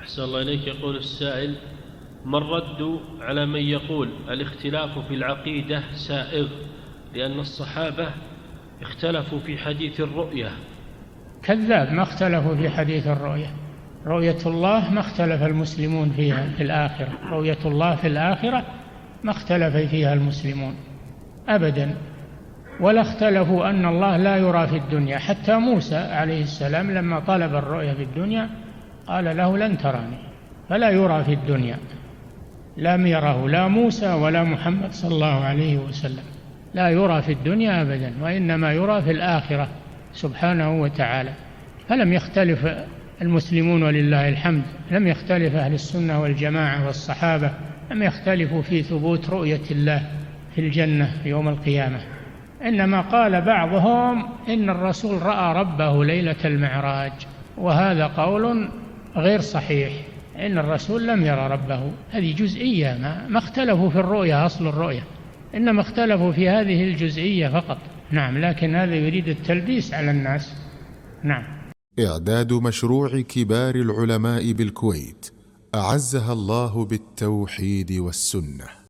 أحسن الله إليك. يقول السائل: ما الرد على من يقول الاختلاف في العقيدة سائغ لأن الصحابة اختلفوا في حديث الرؤية؟ كذاب، ما اختلفوا في حديث الرؤية. رؤية الله ما اختلف المسلمون فيها في الآخرة، رؤية الله في الآخرة ما اختلف فيها المسلمون أبدا، ولا اختلفوا أن الله لا يرى في الدنيا. حتى موسى عليه السلام لما طلب الرؤية في الدنيا قال له لن تراني، فلا يرى في الدنيا، لم يره لا موسى ولا محمد صلى الله عليه وسلم، لا يرى في الدنيا أبدا، وإنما يرى في الآخرة سبحانه وتعالى. فلم يختلف المسلمون ولله الحمد، لم يختلف أهل السنة والجماعة والصحابة، لم يختلفوا في ثبوت رؤية الله في الجنة يوم القيامة. إنما قال بعضهم إن الرسول رأى ربه ليلة المعراج، وهذا قول غير صحيح، إن الرسول لم يرى ربه. هذه جزئية، ما اختلفوا في الرؤية أصل الرؤية، إنما اختلفوا في هذه الجزئية فقط. نعم، لكن هذا يريد التلبيس على الناس. نعم. إعداد مشروع كبار العلماء بالكويت أعزها الله بالتوحيد والسنة.